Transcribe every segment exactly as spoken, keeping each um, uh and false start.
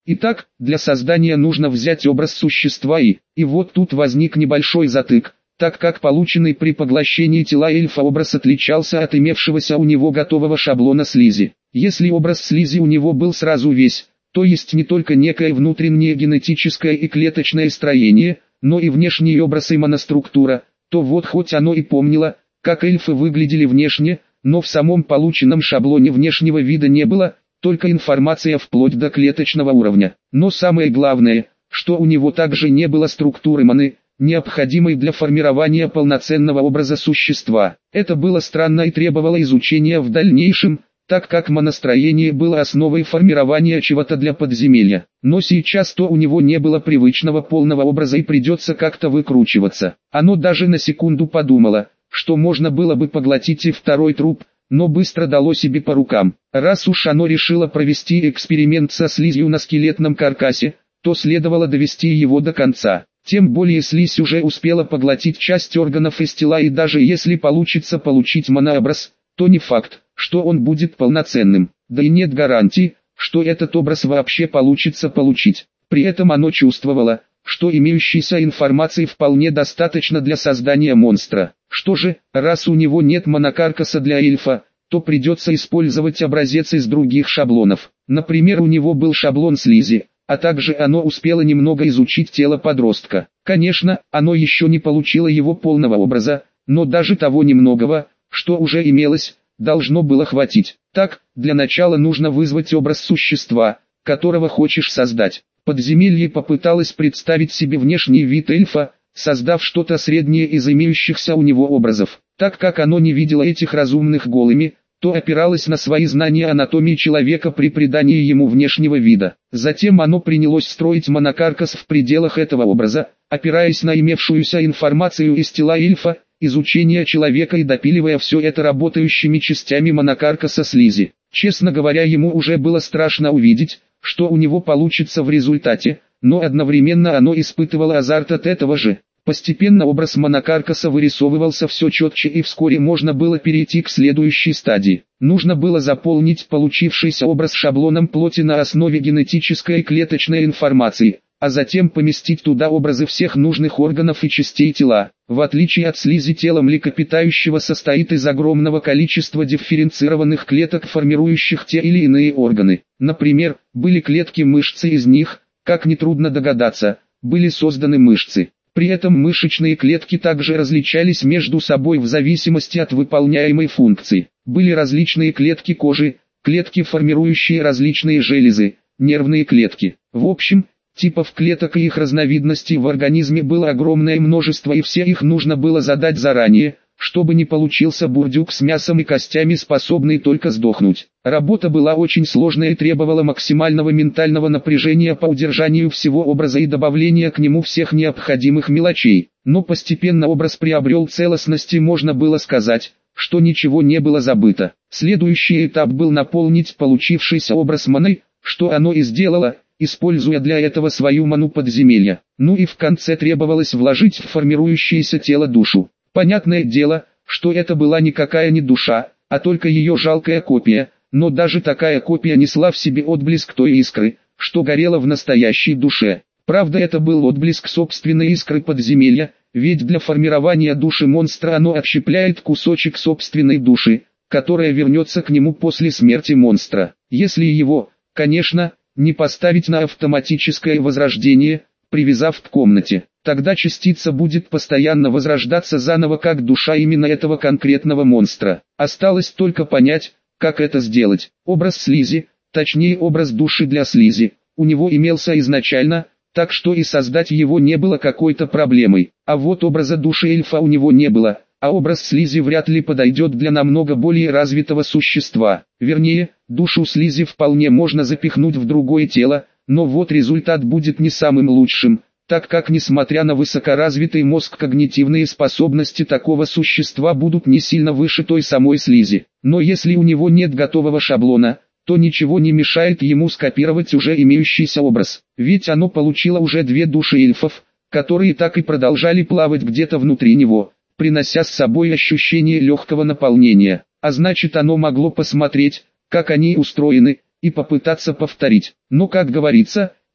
Итак, для создания нужно взять образ существа и, и вот тут возник небольшой затык, так как полученный при поглощении тела эльфа образ отличался от имевшегося у него готового шаблона слизи. Если образ слизи у него был сразу весь, то есть не только некое внутреннее генетическое и клеточное строение, но и внешний образ и моноструктура, то вот хоть оно и помнило, как эльфы выглядели внешне, но в самом полученном шаблоне внешнего вида не было, только информация вплоть до клеточного уровня. Но самое главное, что у него также не было структуры маны, необходимой для формирования полноценного образа существа. Это было странно и требовало изучения в дальнейшем, так как моностроение было основой формирования чего-то для подземелья. Но сейчас то у него не было привычного полного образа и придется как-то выкручиваться. Оно даже на секунду подумало, что можно было бы поглотить и второй труп, но быстро дало себе по рукам. Раз уж оно решило провести эксперимент со слизью на скелетном каркасе, то следовало довести его до конца. Тем более слизь уже успела поглотить часть органов из тела, и даже если получится получить монообраз, то не факт, что он будет полноценным. Да и нет гарантии, что этот образ вообще получится получить. При этом оно чувствовало, что имеющейся информации вполне достаточно для создания монстра. Что же, раз у него нет монокаркаса для эльфа, то придется использовать образец из других шаблонов. Например, у него был шаблон слизи, а также оно успело немного изучить тело подростка. Конечно, оно еще не получило его полного образа, но даже того немногого, что уже имелось, должно было хватить. Так, для начала нужно вызвать образ существа, которого хочешь создать. Подземелье попыталось представить себе внешний вид эльфа, создав что-то среднее из имеющихся у него образов. Так как оно не видело этих разумных голыми, то опиралось на свои знания анатомии человека при придании ему внешнего вида. Затем оно принялось строить монокаркас в пределах этого образа, опираясь на имевшуюся информацию из тела эльфа, изучение человека и допиливая все это работающими частями монокаркаса слизи. Честно говоря, ему уже было страшно увидеть, что у него получится в результате, но одновременно оно испытывало азарт от этого же. Постепенно образ монокаркаса вырисовывался все четче, и вскоре можно было перейти к следующей стадии. Нужно было заполнить получившийся образ шаблоном плоти на основе генетической и клеточной информации, а затем поместить туда образы всех нужных органов и частей тела. В отличие от слизи, тело млекопитающего состоит из огромного количества дифференцированных клеток, формирующих те или иные органы. Например, были клетки мышцы, из них, как нетрудно догадаться, были созданы мышцы. При этом мышечные клетки также различались между собой в зависимости от выполняемой функции. Были различные клетки кожи, клетки, формирующие различные железы, нервные клетки. В общем, типов клеток и их разновидностей в организме было огромное множество, и все их нужно было задать заранее, чтобы не получился бурдюк с мясом и костями, способный только сдохнуть. Работа была очень сложная и требовала максимального ментального напряжения по удержанию всего образа и добавления к нему всех необходимых мелочей. Но постепенно образ приобрел целостность, и можно было сказать, что ничего не было забыто. Следующий этап был наполнить получившийся образ маной, что оно и сделало, используя для этого свою ману подземелья. Ну и в конце требовалось вложить в формирующееся тело душу. Понятное дело, что это была никакая не душа, а только ее жалкая копия, но даже такая копия несла в себе отблеск той искры, что горела в настоящей душе. Правда, это был отблеск собственной искры подземелья, ведь для формирования души монстра оно отщепляет кусочек собственной души, которая вернется к нему после смерти монстра. Если его, конечно, не поставить на автоматическое возрождение, привязав к комнате, тогда частица будет постоянно возрождаться заново как душа именно этого конкретного монстра. Осталось только понять, как это сделать. Образ слизи, точнее образ души для слизи, у него имелся изначально, так что и создать его не было какой-то проблемой. А вот образа души эльфа у него не было, а образ слизи вряд ли подойдет для намного более развитого существа. Вернее, душу слизи вполне можно запихнуть в другое тело, но вот результат будет не самым лучшим, так как несмотря на высокоразвитый мозг, когнитивные способности такого существа будут не сильно выше той самой слизи. Но если у него нет готового шаблона, то ничего не мешает ему скопировать уже имеющийся образ, ведь оно получило уже две души эльфов, которые так и продолжали плавать где-то внутри него, принося с собой ощущение легкого наполнения, а значит оно могло посмотреть, как они устроены, и попытаться повторить. Но, как говорится,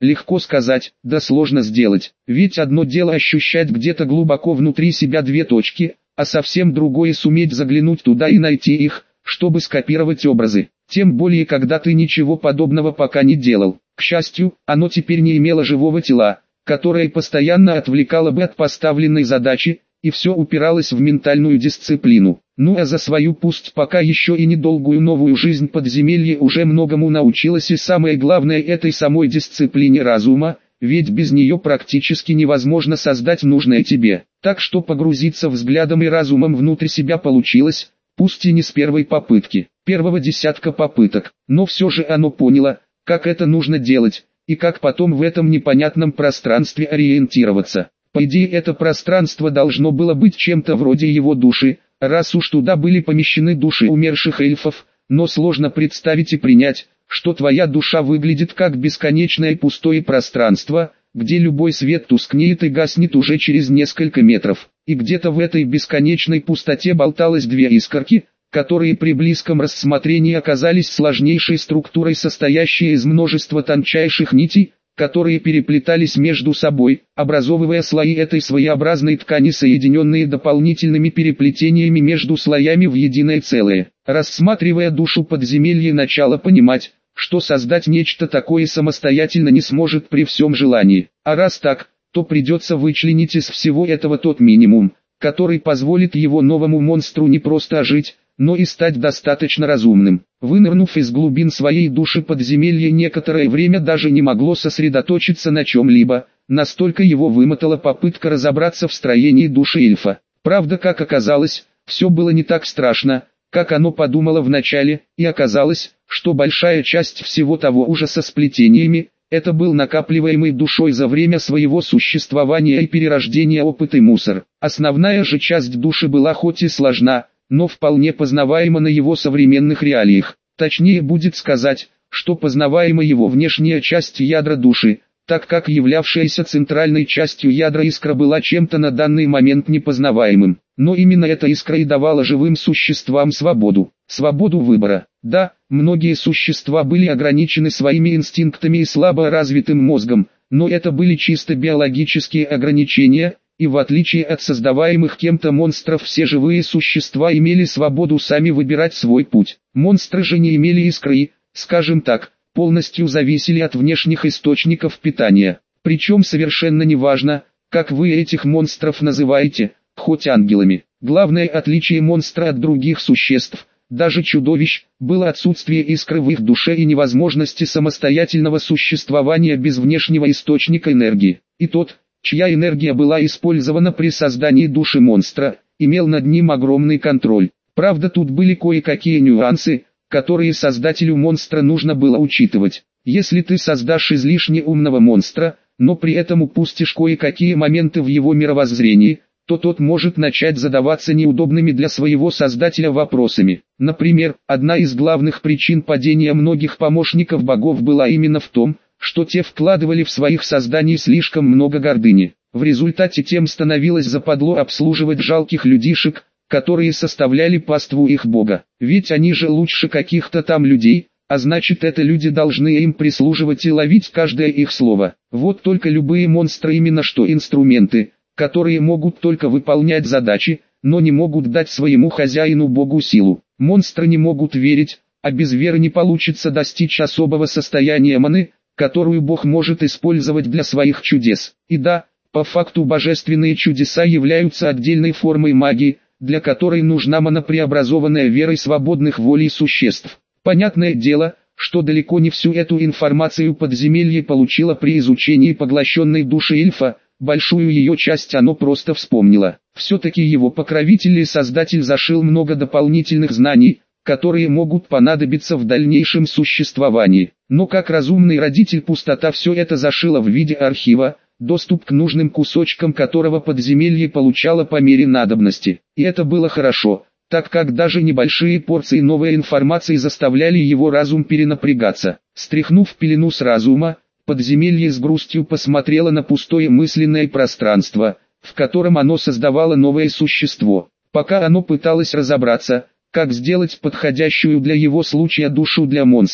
Легко сказать, да сложно сделать. Ведь одно дело ощущать где-то глубоко внутри себя две точки, а совсем другое суметь заглянуть туда и найти их, чтобы скопировать образы. Тем более, когда ты ничего подобного пока не делал. К счастью, оно теперь не имело живого тела, которое постоянно отвлекало бы от поставленной задачи, и все упиралось в ментальную дисциплину. Ну а за свою пусть пока еще и недолгую новую жизнь подземелье уже многому научилось, и самое главное этой самой дисциплине разума, ведь без нее практически невозможно создать нужное тебе. Так что погрузиться взглядом и разумом внутрь себя получилось, пусть и не с первой попытки, первого десятка попыток, но все же оно поняло, как это нужно делать, и как потом в этом непонятном пространстве ориентироваться. По идее, это пространство должно было быть чем-то вроде его души, раз уж туда были помещены души умерших эльфов, но сложно представить и принять, что твоя душа выглядит как бесконечное пустое пространство, где любой свет тускнеет и гаснет уже через несколько метров, и где-то в этой бесконечной пустоте болталось две искорки, которые при близком рассмотрении оказались сложнейшей структурой, состоящей из множества тончайших нитей, которые переплетались между собой, образовывая слои этой своеобразной ткани, соединенные дополнительными переплетениями между слоями в единое целое. Рассматривая душу подземелья, начало понимать, что создать нечто такое самостоятельно не сможет при всем желании. А раз так, то придется вычленить из всего этого тот минимум, который позволит его новому монстру не просто ожить, но и стать достаточно разумным. Вынырнув из глубин своей души, подземелье некоторое время даже не могло сосредоточиться на чем-либо, настолько его вымотала попытка разобраться в строении души эльфа. Правда, как оказалось, все было не так страшно, как оно подумало вначале, и оказалось, что большая часть всего того ужаса с плетениями, это был накапливаемый душой за время своего существования и перерождения опыт и мусор. Основная же часть души была хоть и сложна, но вполне познаваемо на его современных реалиях. Точнее будет сказать, что познаваема его внешняя часть ядра души, так как являвшаяся центральной частью ядра искра была чем-то на данный момент непознаваемым. Но именно эта искра и давала живым существам свободу, свободу выбора. Да, многие существа были ограничены своими инстинктами и слабо развитым мозгом, но это были чисто биологические ограничения, и в отличие от создаваемых кем-то монстров, все живые существа имели свободу сами выбирать свой путь. Монстры же не имели искры и, скажем так, полностью зависели от внешних источников питания. Причем совершенно неважно, как вы этих монстров называете, хоть ангелами. Главное отличие монстра от других существ, даже чудовищ, было отсутствие искры в их душе и невозможности самостоятельного существования без внешнего источника энергии. И тот, чья энергия была использована при создании души монстра, имел над ним огромный контроль. Правда, тут были кое-какие нюансы, которые создателю монстра нужно было учитывать. Если ты создашь излишне умного монстра, но при этом упустишь кое-какие моменты в его мировоззрении, то тот может начать задаваться неудобными для своего создателя вопросами. Например, одна из главных причин падения многих помощников богов была именно в том, что те вкладывали в своих созданий слишком много гордыни. В результате тем становилось западло обслуживать жалких людишек, которые составляли паству их бога. Ведь они же лучше каких-то там людей, а значит, это люди должны им прислуживать и ловить каждое их слово. Вот только любые монстры именно что инструменты, которые могут только выполнять задачи, но не могут дать своему хозяину богу силу. Монстры не могут верить, а без веры не получится достичь особого состояния маны, которую Бог может использовать для своих чудес. И да, по факту божественные чудеса являются отдельной формой магии, для которой нужна мана, преобразованная верой свободных волей существ. Понятное дело, что далеко не всю эту информацию подземелье получило при изучении поглощенной души эльфа, большую ее часть оно просто вспомнило. Все-таки его покровитель и создатель зашил много дополнительных знаний, которые могут понадобиться в дальнейшем существовании. Но как разумный родитель пустота все это зашила в виде архива, доступ к нужным кусочкам которого подземелье получало по мере надобности. И это было хорошо, так как даже небольшие порции новой информации заставляли его разум перенапрягаться. Стряхнув пелену с разума, подземелье с грустью посмотрело на пустое мысленное пространство, в котором оно создавало новое существо. Пока оно пыталось разобраться, как сделать подходящую для его случая душу для монстра,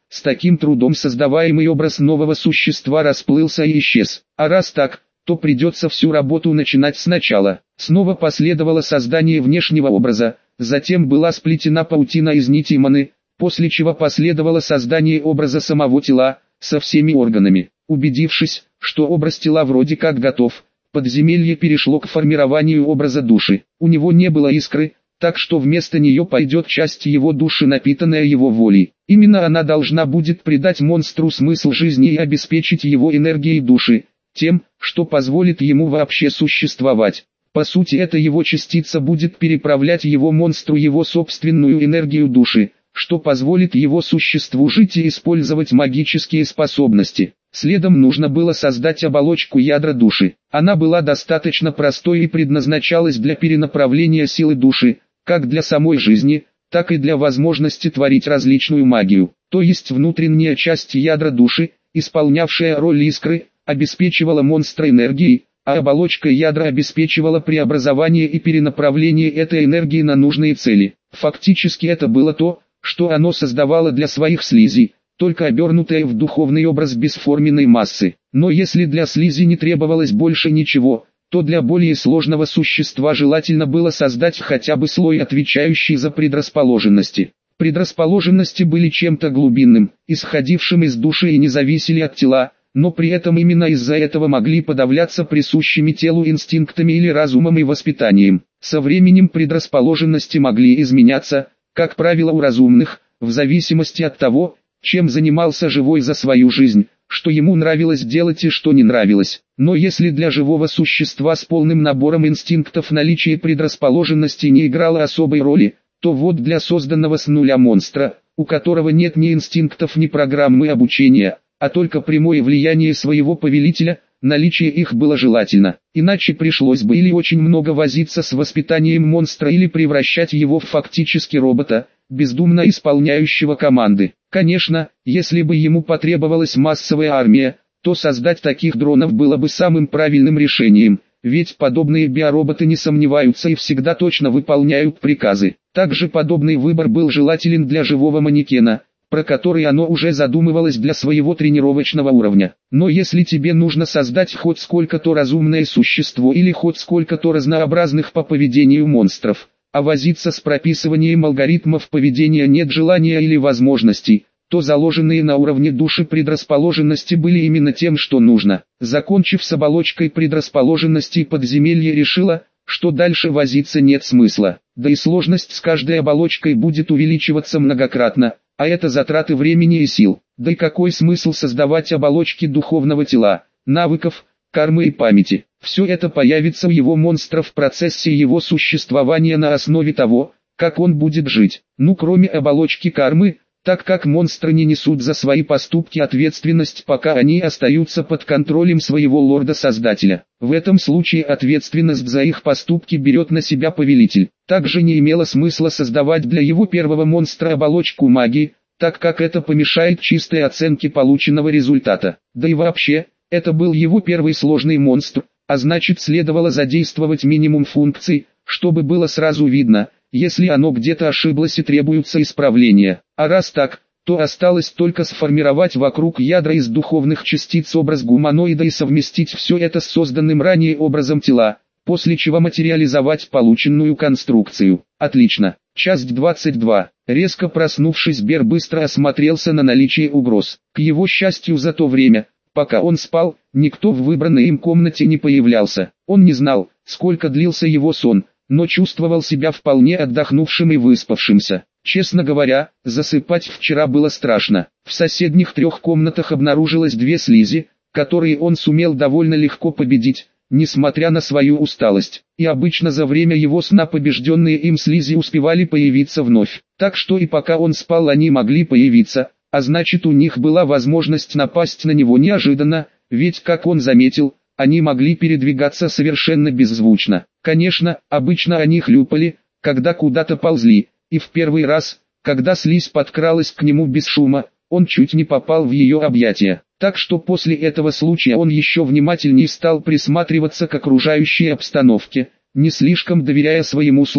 с таким трудом создаваемый образ нового существа расплылся и исчез. А раз так, то придется всю работу начинать сначала. Снова последовало создание внешнего образа, затем была сплетена паутина из нитей маны, после чего последовало создание образа самого тела, со всеми органами. Убедившись, что образ тела вроде как готов, подземелье перешло к формированию образа души. У него не было искры, так что вместо нее пойдет часть его души, напитанная его волей. Именно она должна будет придать монстру смысл жизни и обеспечить его энергией души, тем, что позволит ему вообще существовать. По сути, эта его частица будет переправлять его монстру его собственную энергию души, что позволит его существу жить и использовать магические способности. Следом нужно было создать оболочку ядра души. Она была достаточно простой и предназначалась для перенаправления силы души, как для самой жизни, так и для возможности творить различную магию. То есть внутренняя часть ядра души, исполнявшая роль искры, обеспечивала монстра энергией, а оболочка ядра обеспечивала преобразование и перенаправление этой энергии на нужные цели. Фактически это было то, что оно создавало для своих слизей, только обернутое в духовный образ бесформенной массы. Но если для слизи не требовалось больше ничего, то для более сложного существа желательно было создать хотя бы слой, отвечающий за предрасположенности. Предрасположенности были чем-то глубинным, исходившим из души и не зависели от тела, но при этом именно из-за этого могли подавляться присущими телу инстинктами или разумом и воспитанием. Со временем предрасположенности могли изменяться, как правило у разумных, в зависимости от того, чем занимался живой за свою жизнь, что ему нравилось делать и что не нравилось. Но если для живого существа с полным набором инстинктов наличие предрасположенности не играло особой роли, то вот для созданного с нуля монстра, у которого нет ни инстинктов, ни программы обучения, а только прямое влияние своего повелителя, наличие их было желательно. Иначе пришлось бы или очень много возиться с воспитанием монстра, или превращать его в фактически робота, бездумно исполняющего команды. Конечно, если бы ему потребовалась массовая армия, то создать таких дронов было бы самым правильным решением, ведь подобные биороботы не сомневаются и всегда точно выполняют приказы. Также подобный выбор был желателен для живого манекена, про который оно уже задумывалось для своего тренировочного уровня. Но если тебе нужно создать хоть сколько-то разумное существо или хоть сколько-то разнообразных по поведению монстров, а возиться с прописыванием алгоритмов поведения нет желания или возможностей, то заложенные на уровне души предрасположенности были именно тем, что нужно. Закончив с оболочкой предрасположенности, подземелье решило, что дальше возиться нет смысла, да и сложность с каждой оболочкой будет увеличиваться многократно, а это затраты времени и сил. Да и какой смысл создавать оболочки духовного тела, навыков, кармы и памяти? Все это появится у его монстра в процессе его существования на основе того, как он будет жить. Ну, кроме оболочки кармы, так как монстры не несут за свои поступки ответственность, пока они остаются под контролем своего лорда-создателя. В этом случае ответственность за их поступки берет на себя повелитель. Также не имело смысла создавать для его первого монстра оболочку магии, так как это помешает чистой оценке полученного результата. Да и вообще, это был его первый сложный монстр, а значит следовало задействовать минимум функций, чтобы было сразу видно, если оно где-то ошиблось и требуется исправления. А раз так, то осталось только сформировать вокруг ядра из духовных частиц образ гуманоида и совместить все это с созданным ранее образом тела, после чего материализовать полученную конструкцию. Отлично. Часть двадцать два. Резко проснувшись, Бер быстро осмотрелся на наличие угроз. К его счастью, за то время, пока он спал, никто в выбранной им комнате не появлялся. Он не знал, сколько длился его сон, но чувствовал себя вполне отдохнувшим и выспавшимся. Честно говоря, засыпать вчера было страшно. В соседних трех комнатах обнаружилось две слизи, которые он сумел довольно легко победить, несмотря на свою усталость. И обычно за время его сна побежденные им слизи успевали появиться вновь. Так что и пока он спал, они могли появиться, а значит, у них была возможность напасть на него неожиданно, ведь, как он заметил, они могли передвигаться совершенно беззвучно. Конечно, обычно они хлюпали, когда куда-то ползли, и в первый раз, когда слизь подкралась к нему без шума, он чуть не попал в ее объятия. Так что после этого случая он еще внимательнее стал присматриваться к окружающей обстановке, не слишком доверяя своему слуху.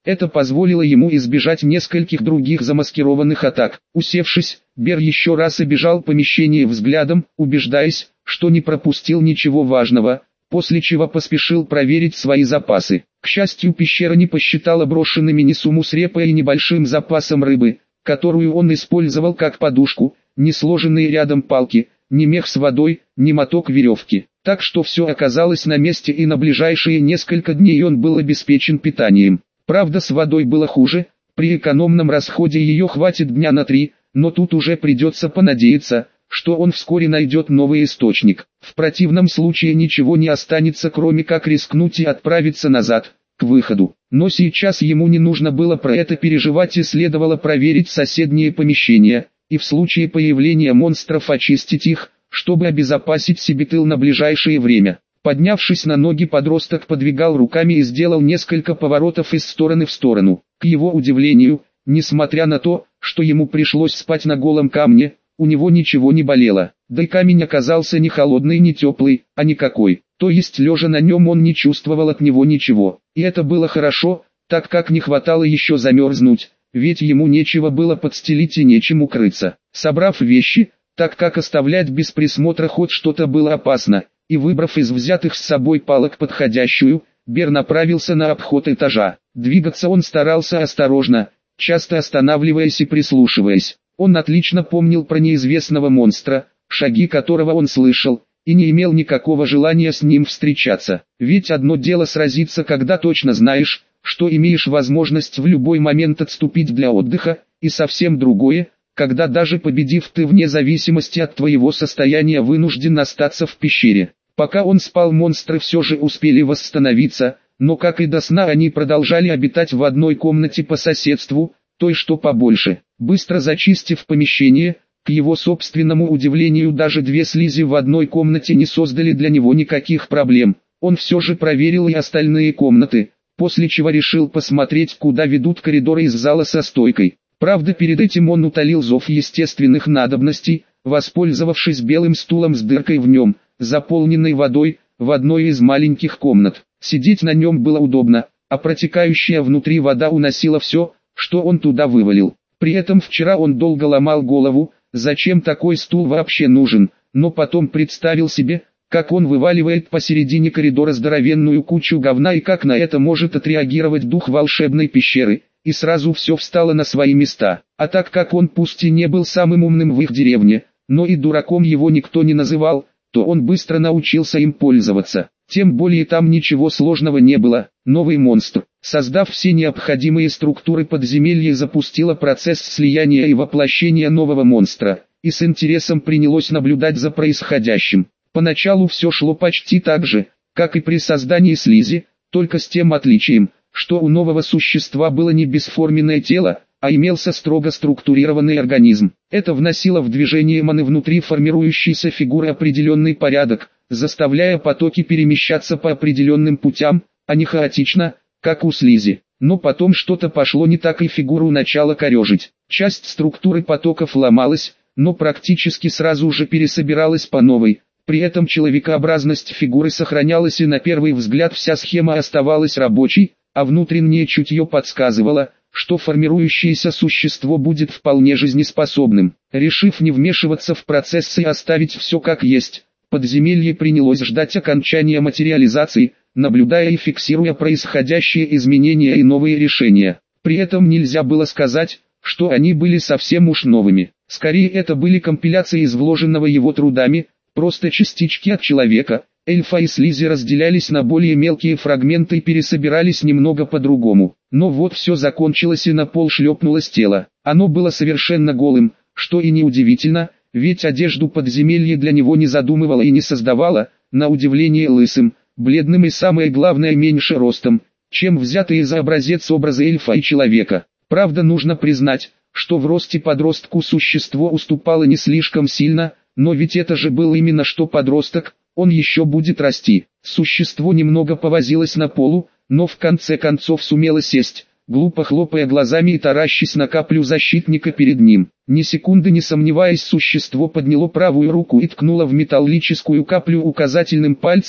Это позволило ему избежать нескольких других замаскированных атак. Усевшись, Бер еще раз обежал помещение взглядом, убеждаясь, что не пропустил ничего важного, после чего поспешил проверить свои запасы. К счастью, пещера не посчитала брошенными ни сумму с репой и небольшим запасом рыбы, которую он использовал как подушку, ни сложенные рядом палки, ни мех с водой, ни моток веревки. Так что все оказалось на месте, и на ближайшие несколько дней он был обеспечен питанием. Правда, с водой было хуже, при экономном расходе ее хватит дня на три, но тут уже придется понадеяться, что он вскоре найдет новый источник. В противном случае ничего не останется, кроме как рискнуть и отправиться назад, к выходу. Но сейчас ему не нужно было про это переживать, и следовало проверить соседние помещения, и в случае появления монстров очистить их, чтобы обезопасить себе тыл на ближайшее время. Поднявшись на ноги, подросток подвигал руками и сделал несколько поворотов из стороны в сторону. К его удивлению, несмотря на то, что ему пришлось спать на голом камне, у него ничего не болело. Да и камень оказался не холодный, не теплый, а никакой. То есть лежа на нем он не чувствовал от него ничего. И это было хорошо, так как не хватало еще замерзнуть, ведь ему нечего было подстелить и нечем укрыться. Собрав вещи, так как оставлять без присмотра хоть что-то было опасно, и выбрав из взятых с собой палок подходящую, Бер направился на обход этажа. Двигаться он старался осторожно, часто останавливаясь и прислушиваясь. Он отлично помнил про неизвестного монстра, шаги которого он слышал, и не имел никакого желания с ним встречаться. Ведь одно дело сразиться, когда точно знаешь, что имеешь возможность в любой момент отступить для отдыха, и совсем другое, когда даже победив ты вне зависимости от твоего состояния вынужден остаться в пещере. Пока он спал, монстры все же успели восстановиться, но как и до сна они продолжали обитать в одной комнате по соседству, той что побольше. Быстро зачистив помещение, к его собственному удивлению даже две слизи в одной комнате не создали для него никаких проблем. Он все же проверил и остальные комнаты, после чего решил посмотреть, куда ведут коридоры из зала со стойкой. Правда, перед этим он утолил зов естественных надобностей, воспользовавшись белым стулом с дыркой в нем, заполненной водой, в одной из маленьких комнат. Сидеть на нем было удобно, а протекающая внутри вода уносила все, что он туда вывалил. При этом вчера он долго ломал голову, зачем такой стул вообще нужен, но потом представил себе, как он вываливает посередине коридора здоровенную кучу говна и как на это может отреагировать дух волшебной пещеры. И сразу все встало на свои места. А так как он пусть и не был самым умным в их деревне, но и дураком его никто не называл, то он быстро научился им пользоваться. Тем более там ничего сложного не было. Новый монстр, создав все необходимые структуры подземелья, запустила процесс слияния и воплощения нового монстра, и с интересом принялось наблюдать за происходящим. Поначалу все шло почти так же, как и при создании слизи, только с тем отличием, что у нового существа было не бесформенное тело, а имелся строго структурированный организм. Это вносило в движение маны внутри формирующейся фигуры определенный порядок, заставляя потоки перемещаться по определенным путям, а не хаотично, как у слизи. Но потом что-то пошло не так, и фигуру начало корежить. Часть структуры потоков ломалась, но практически сразу же пересобиралась по новой. При этом человекообразность фигуры сохранялась, и на первый взгляд вся схема оставалась рабочей, а внутреннее чутье подсказывало, что формирующееся существо будет вполне жизнеспособным. Решив не вмешиваться в процесс и оставить все как есть, подземелье принялось ждать окончания материализации, наблюдая и фиксируя происходящие изменения и новые решения. При этом нельзя было сказать, что они были совсем уж новыми. Скорее, это были компиляции из вложенного его трудами, просто частички от человека. Эльфа и слизи разделялись на более мелкие фрагменты и пересобирались немного по-другому. Но вот все закончилось, и на пол шлепнулось тело. Оно было совершенно голым, что и неудивительно, ведь одежду подземелье для него не задумывало и не создавало, на удивление лысым, бледным и самое главное меньше ростом, чем взятые за образец образы эльфа и человека. Правда, нужно признать, что в росте подростку существо уступало не слишком сильно, но ведь это же был именно что подросток. Он еще будет расти. Существо немного повозилось на полу, но в конце концов сумело сесть, глупо хлопая глазами и таращась на каплю защитника перед ним. Ни секунды не сомневаясь, существо подняло правую руку и ткнуло в металлическую каплю указательным пальцем,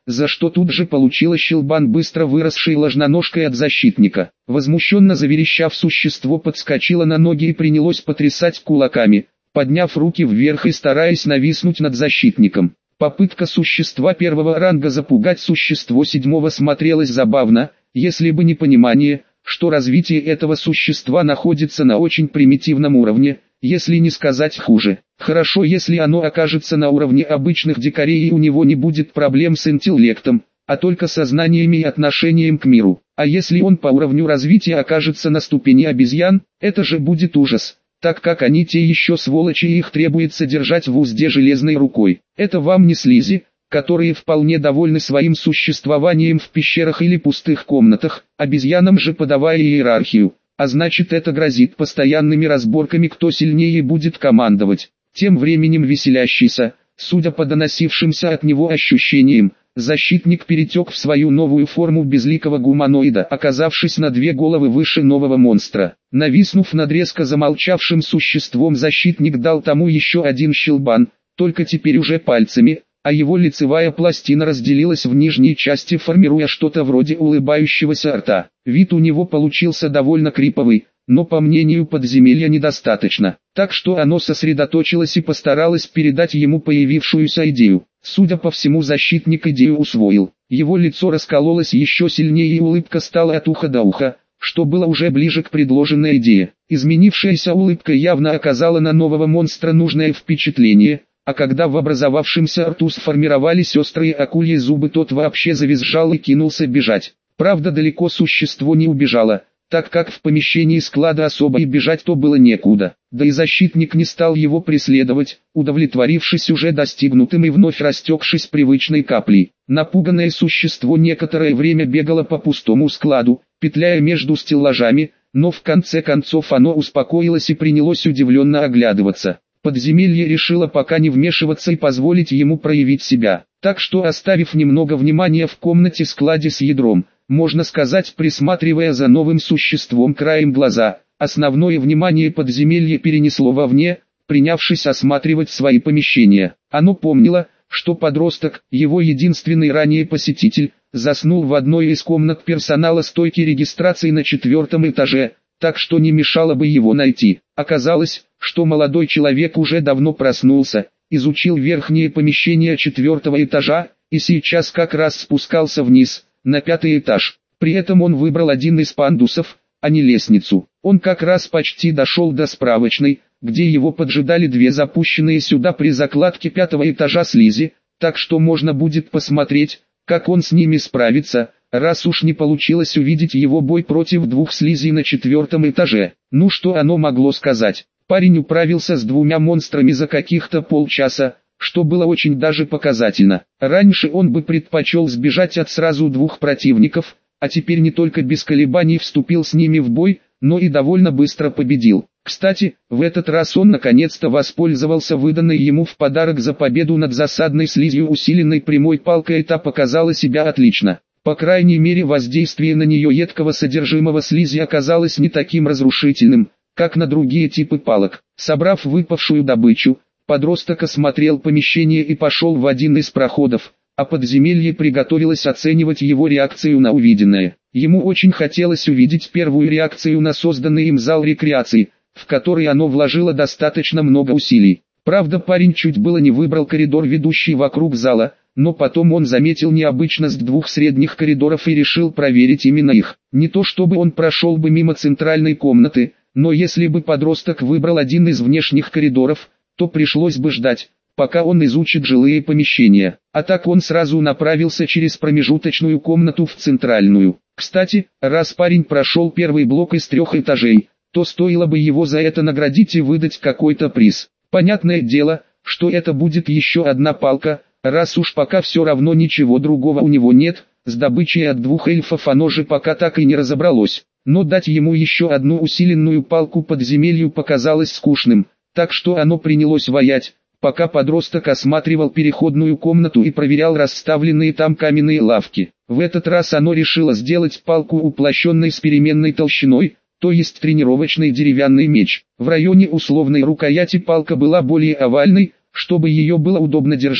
за что тут же получила щелбан быстро выросшей ложноножкой от защитника. Возмущенно заверещав, существо подскочило на ноги и принялось потрясать кулаками, подняв руки вверх и стараясь нависнуть над защитником. Попытка существа первого ранга запугать существо седьмого смотрелась забавно, если бы не понимание, что развитие этого существа находится на очень примитивном уровне, если не сказать хуже. Хорошо, если оно окажется на уровне обычных дикарей и у него не будет проблем с интеллектом, а только сознанием и отношением к миру. А если он по уровню развития окажется на ступени обезьян, это же будет ужас, так как они те еще сволочи и их требуется держать в узде железной рукой. Это вам не слизи, которые вполне довольны своим существованием в пещерах или пустых комнатах, обезьянам же подавая иерархию, а значит это грозит постоянными разборками, кто сильнее будет командовать. Тем временем веселящийся, судя по доносившимся от него ощущениям, защитник перетек в свою новую форму безликого гуманоида, оказавшись на две головы выше нового монстра. Нависнув над резко замолчавшим существом, защитник дал тому еще один щелбан, только теперь уже пальцами, а его лицевая пластина разделилась в нижней части, формируя что-то вроде улыбающегося рта. Вид у него получился довольно криповый, но по мнению подземелья недостаточно, так что оно сосредоточилось и постаралось передать ему появившуюся идею. Судя по всему, защитник идею усвоил. Его лицо раскололось еще сильнее и улыбка стала от уха до уха, что было уже ближе к предложенной идее. Изменившаяся улыбка явно оказала на нового монстра нужное впечатление, а когда в образовавшемся рту сформировались острые акульи зубы, тот вообще завизжал и кинулся бежать. Правда, далеко существо не убежало, так как в помещении склада особо и бежать-то было некуда. Да и защитник не стал его преследовать, удовлетворившись уже достигнутым и вновь растекшись привычной каплей. Напуганное существо некоторое время бегало по пустому складу, петляя между стеллажами, но в конце концов оно успокоилось и принялось удивленно оглядываться. Подземелье решило пока не вмешиваться и позволить ему проявить себя, так что, оставив немного внимания в комнате-складе с ядром, можно сказать, присматривая за новым существом краем глаза, основное внимание подземелье перенесло вовне, принявшись осматривать свои помещения. Оно помнило, что подросток, его единственный ранее посетитель, заснул в одной из комнат персонала стойки регистрации на четвертом этаже, так что не мешало бы его найти. Оказалось, что молодой человек уже давно проснулся, изучил верхние помещения четвертого этажа, и сейчас как раз спускался вниз, на пятый этаж. При этом он выбрал один из пандусов, а не лестницу. Он как раз почти дошел до справочной, где его поджидали две запущенные сюда при закладке пятого этажа слизи, так что можно будет посмотреть, как он с ними справится, раз уж не получилось увидеть его бой против двух слизей на четвертом этаже. Ну что оно могло сказать? Парень управился с двумя монстрами за каких-то полчаса, что было очень даже показательно. Раньше он бы предпочел сбежать от сразу двух противников, а теперь не только без колебаний вступил с ними в бой, но и довольно быстро победил. Кстати, в этот раз он наконец-то воспользовался выданной ему в подарок за победу над засадной слизью усиленной прямой палкой, и та показала себя отлично. По крайней мере, воздействие на нее едкого содержимого слизи оказалось не таким разрушительным, как на другие типы палок. Собрав выпавшую добычу, подросток осмотрел помещение и пошел в один из проходов, а подземелье приготовилось оценивать его реакцию на увиденное. Ему очень хотелось увидеть первую реакцию на созданный им зал рекреации, в который оно вложило достаточно много усилий. Правда, парень чуть было не выбрал коридор, ведущий вокруг зала, но потом он заметил необычность двух средних коридоров и решил проверить именно их. Не то чтобы он прошел бы мимо центральной комнаты, но если бы подросток выбрал один из внешних коридоров, то пришлось бы ждать, пока он изучит жилые помещения. А так он сразу направился через промежуточную комнату в центральную. Кстати, раз парень прошел первый блок из трех этажей, то стоило бы его за это наградить и выдать какой-то приз. Понятное дело, что это будет еще одна палка, раз уж пока все равно ничего другого у него нет, с добычей от двух эльфов оно же пока так и не разобралось. Но дать ему еще одну усиленную палку подземелью показалось скучным, так что оно принялось ваять, пока подросток осматривал переходную комнату и проверял расставленные там каменные лавки. В этот раз оно решило сделать палку уплощенной с переменной толщиной, то есть тренировочный деревянный меч. В районе условной рукояти палка была более овальной, чтобы ее было удобно держать,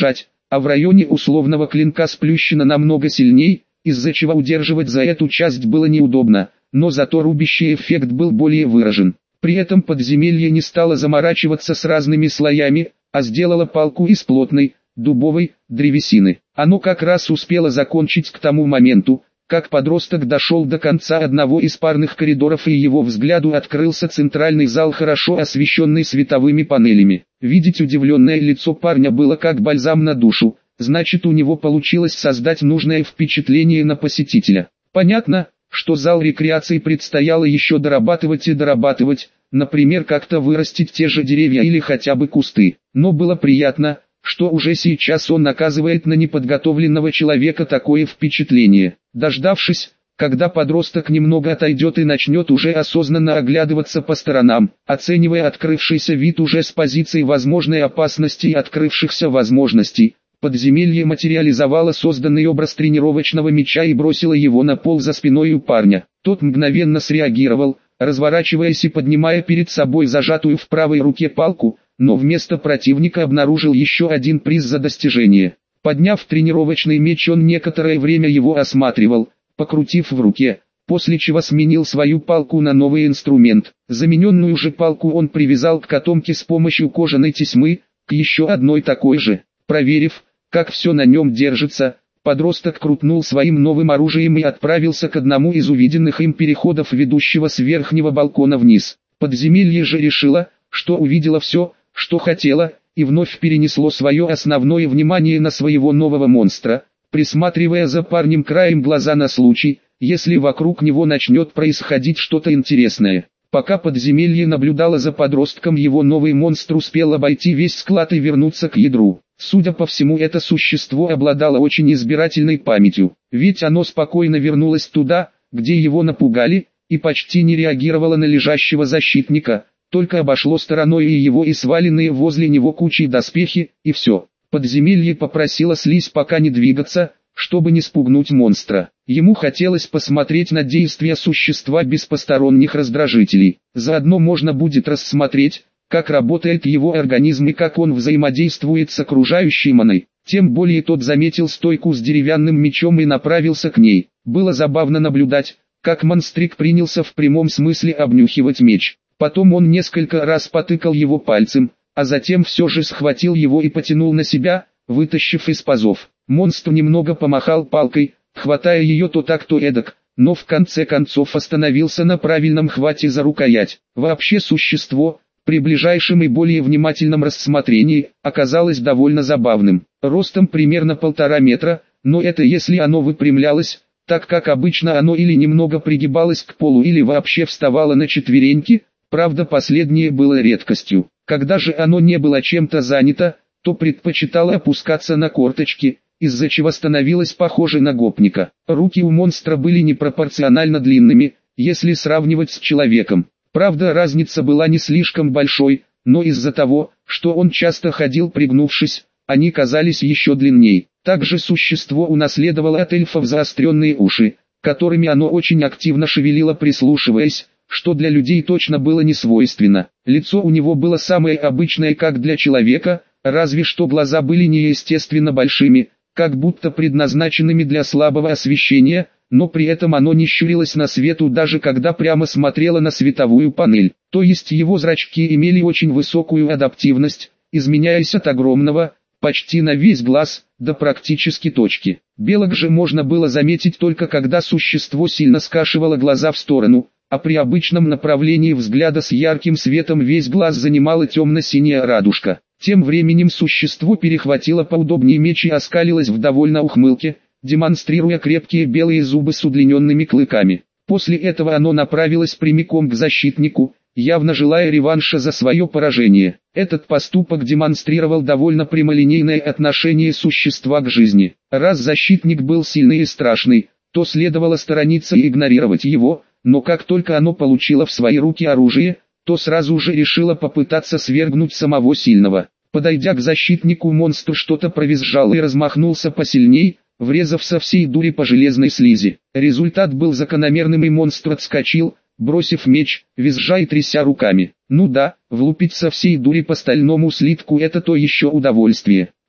а в районе условного клинка сплющено намного сильней, из-за чего удерживать за эту часть было неудобно, но зато рубящий эффект был более выражен. При этом подземелье не стало заморачиваться с разными слоями, а сделало палку из плотной, дубовой, древесины. Оно как раз успело закончить к тому моменту, как подросток дошел до конца одного из парных коридоров и его взгляду открылся центральный зал, хорошо освещенный световыми панелями. Видеть удивленное лицо парня было как бальзам на душу, значит, у него получилось создать нужное впечатление на посетителя. Понятно, что зал рекреации предстояло еще дорабатывать и дорабатывать, например, как-то вырастить те же деревья или хотя бы кусты. Но было приятно, что уже сейчас он оказывает на неподготовленного человека такое впечатление. Дождавшись, когда подросток немного отойдет и начнет уже осознанно оглядываться по сторонам, оценивая открывшийся вид уже с позиции возможной опасности и открывшихся возможностей, подземелье материализовало созданный образ тренировочного мяча и бросило его на пол за спиной у парня. Тот мгновенно среагировал, разворачиваясь и поднимая перед собой зажатую в правой руке палку, но вместо противника обнаружил еще один приз за достижение. Подняв тренировочный меч, он некоторое время его осматривал, покрутив в руке, после чего сменил свою палку на новый инструмент. Замененную же палку он привязал к котомке с помощью кожаной тесьмы, к еще одной такой же. Проверив, как все на нем держится, подросток крутнул своим новым оружием и отправился к одному из увиденных им переходов, ведущего с верхнего балкона вниз. Подземелье же решило, что увидело все, что хотела, и вновь перенесло свое основное внимание на своего нового монстра, присматривая за парнем краем глаза на случай, если вокруг него начнет происходить что-то интересное. Пока подземелье наблюдало за подростком, его новый монстр успел обойти весь склад и вернуться к ядру. Судя по всему, это существо обладало очень избирательной памятью, ведь оно спокойно вернулось туда, где его напугали, и почти не реагировало на лежащего защитника, только обошло стороной и его и сваленные возле него кучей доспехи, и все. Подземелье попросило слизь пока не двигаться, чтобы не спугнуть монстра. Ему хотелось посмотреть на действия существа без посторонних раздражителей. Заодно можно будет рассмотреть, как работает его организм и как он взаимодействует с окружающей маной. Тем более тот заметил стойку с деревянным мечом и направился к ней. Было забавно наблюдать, как монстрик принялся в прямом смысле обнюхивать меч. Потом он несколько раз потыкал его пальцем, а затем все же схватил его и потянул на себя, вытащив из пазов. Монстр немного помахал палкой, хватая ее то так то эдак, но в конце концов остановился на правильном хвате за рукоять. Вообще существо, при ближайшем и более внимательном рассмотрении, оказалось довольно забавным. Ростом примерно полтора метра, но это если оно выпрямлялось, так как обычно оно или немного пригибалось к полу или вообще вставало на четвереньки. Правда, последнее было редкостью. Когда же оно не было чем-то занято, то предпочитало опускаться на корточки, из-за чего становилось похоже на гопника. Руки у монстра были непропорционально длинными, если сравнивать с человеком. Правда, разница была не слишком большой, но из-за того, что он часто ходил пригнувшись, они казались еще длинней. Также существо унаследовало от эльфов заостренные уши, которыми оно очень активно шевелило, прислушиваясь, что для людей точно было не свойственно. Лицо у него было самое обычное, как для человека, разве что глаза были неестественно большими, как будто предназначенными для слабого освещения, но при этом оно не щурилось на свету, даже когда прямо смотрело на световую панель. То есть его зрачки имели очень высокую адаптивность, изменяясь от огромного, почти на весь глаз, до практически точки. Белок же можно было заметить только когда существо сильно скашивало глаза в сторону, а при обычном направлении взгляда с ярким светом весь глаз занимала темно-синяя радужка. Тем временем существо перехватило поудобнее меч и оскалилось в довольно ухмылке, демонстрируя крепкие белые зубы с удлиненными клыками. После этого оно направилось прямиком к защитнику, явно желая реванша за свое поражение. Этот поступок демонстрировал довольно прямолинейное отношение существа к жизни. Раз защитник был сильный и страшный, то следовало сторониться и игнорировать его, но как только оно получило в свои руки оружие, то сразу же решило попытаться свергнуть самого сильного. Подойдя к защитнику, монстр что-то провизжал и размахнулся посильней, врезав со всей дури по железной слизи. Результат был закономерным, и монстр отскочил, бросив меч, визжа и тряся руками. Ну да, влупить со всей дури по стальному слитку — это то еще удовольствие.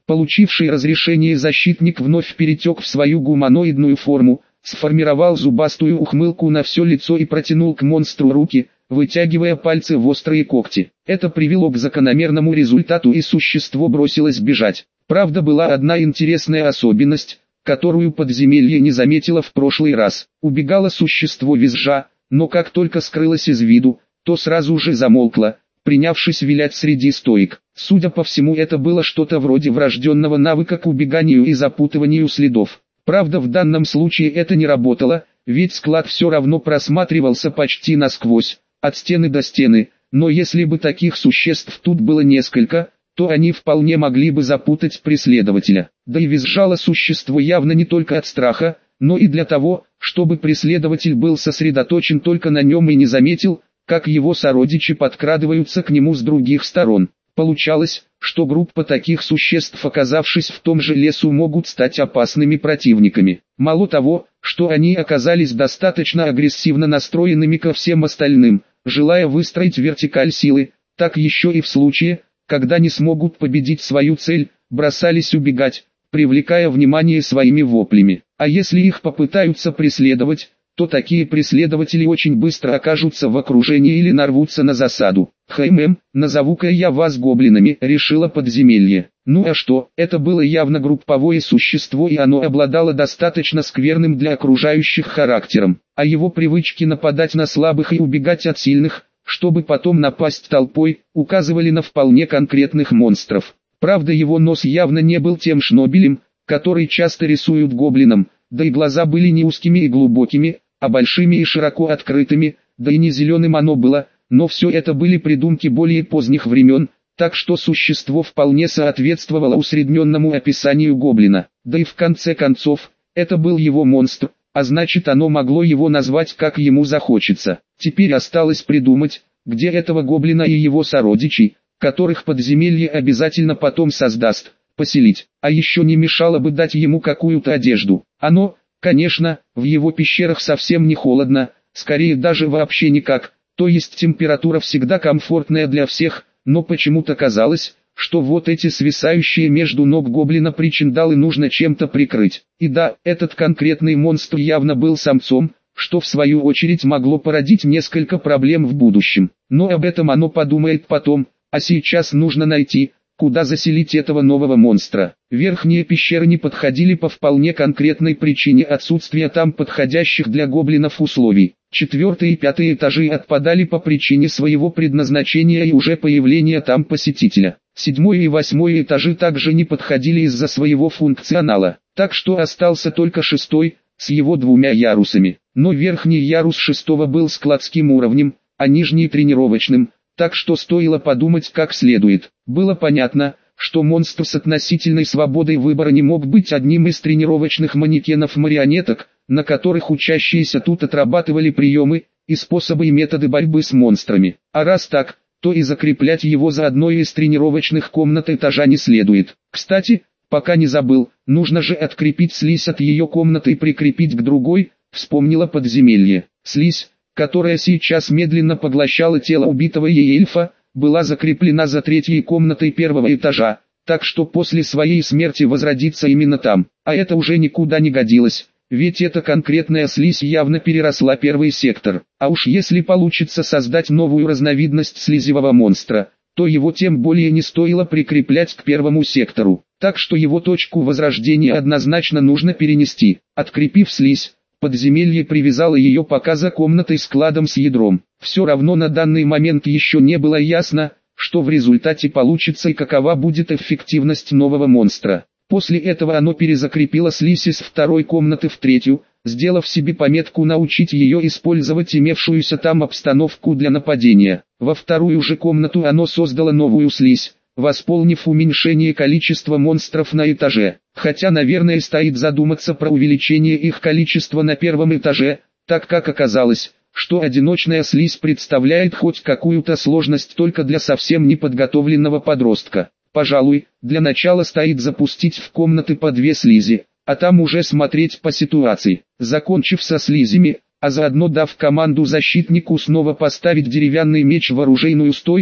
Получивший разрешение защитник вновь перетек в свою гуманоидную форму, сформировал зубастую ухмылку на все лицо и протянул к монстру руки, вытягивая пальцы в острые когти. Это привело к закономерному результату, и существо бросилось бежать. Правда, была одна интересная особенность, которую подземелье не заметило в прошлый раз. Убегало существо визжа, но как только скрылось из виду, то сразу же замолкло, принявшись вилять среди стоек. Судя по всему, это было что-то вроде врожденного навыка к убеганию и запутыванию следов. Правда, в данном случае это не работало, ведь склад все равно просматривался почти насквозь, от стены до стены, но если бы таких существ тут было несколько, то они вполне могли бы запутать преследователя. Да и визжало существо явно не только от страха, но и для того, чтобы преследователь был сосредоточен только на нем и не заметил, как его сородичи подкрадываются к нему с других сторон. Получалось, что группа таких существ, оказавшись в том же лесу, могут стать опасными противниками. Мало того, что они оказались достаточно агрессивно настроенными ко всем остальным, желая выстроить вертикаль силы, так еще и в случае, когда не смогут победить свою цель, бросались убегать, привлекая внимание своими воплями. А если их попытаются преследовать, то такие преследователи очень быстро окажутся в окружении или нарвутся на засаду. «Хм, назову-ка я вас гоблинами», — решило подземелье. Ну а что, это было явно групповое существо, и оно обладало достаточно скверным для окружающих характером. А его привычки нападать на слабых и убегать от сильных, чтобы потом напасть толпой, указывали на вполне конкретных монстров. Правда, его нос явно не был тем шнобелем, который часто рисуют гоблинам, да и глаза были не узкими и глубокими, а большими и широко открытыми, да и не зеленым оно было, но все это были придумки более поздних времен, так что существо вполне соответствовало усредненному описанию гоблина. Да и в конце концов, это был его монстр, а значит, оно могло его назвать как ему захочется. Теперь осталось придумать, где этого гоблина и его сородичей, которых подземелье обязательно потом создаст, поселить. А еще не мешало бы дать ему какую-то одежду. Оно, конечно, в его пещерах совсем не холодно, скорее даже вообще никак, то есть температура всегда комфортная для всех, но почему-то казалось, что вот эти свисающие между ног гоблина причиндалы нужно чем-то прикрыть. И да, этот конкретный монстр явно был самцом, что в свою очередь могло породить несколько проблем в будущем. Но об этом оно подумает потом, а сейчас нужно найти, куда заселить этого нового монстра. Верхние пещеры не подходили по вполне конкретной причине отсутствия там подходящих для гоблинов условий. Четвертые и пятые этажи отпадали по причине своего предназначения и уже появления там посетителя. Седьмой и восьмой этажи также не подходили из-за своего функционала, так что остался только шестой, с его двумя ярусами. Но верхний ярус шестого был складским уровнем, а нижний тренировочным, так что стоило подумать как следует. Было понятно, что монстр с относительной свободой выбора не мог быть одним из тренировочных манекенов-марионеток, на которых учащиеся тут отрабатывали приемы и способы и методы борьбы с монстрами. А раз так, то и закреплять его за одной из тренировочных комнат этажа не следует. Кстати, пока не забыл, нужно же открепить слизь от ее комнаты и прикрепить к другой, вспомнила подземелье. Слизь, которая сейчас медленно поглощала тело убитого ей эльфа, была закреплена за третьей комнатой первого этажа, так что после своей смерти возродится именно там. А это уже никуда не годилось, ведь эта конкретная слизь явно переросла первый сектор. А уж если получится создать новую разновидность слизевого монстра, то его тем более не стоило прикреплять к первому сектору. Так что его точку возрождения однозначно нужно перенести. Открепив слизь, подземелье привязало ее пока за комнатой складом с ядром. Все равно на данный момент еще не было ясно, что в результате получится и какова будет эффективность нового монстра. После этого оно перезакрепило слизь из второй комнаты в третью, сделав себе пометку научить ее использовать имевшуюся там обстановку для нападения. Во вторую же комнату оно создало новую слизь, восполнив уменьшение количества монстров на этаже. Хотя, наверное, стоит задуматься про увеличение их количества на первом этаже, так как оказалось, что одиночная слизь представляет хоть какую-то сложность только для совсем неподготовленного подростка. Пожалуй, для начала стоит запустить в комнаты по две слизи, а там уже смотреть по ситуации. Закончив со слизями, а заодно дав команду защитнику снова поставить деревянный меч в оружейную стойку,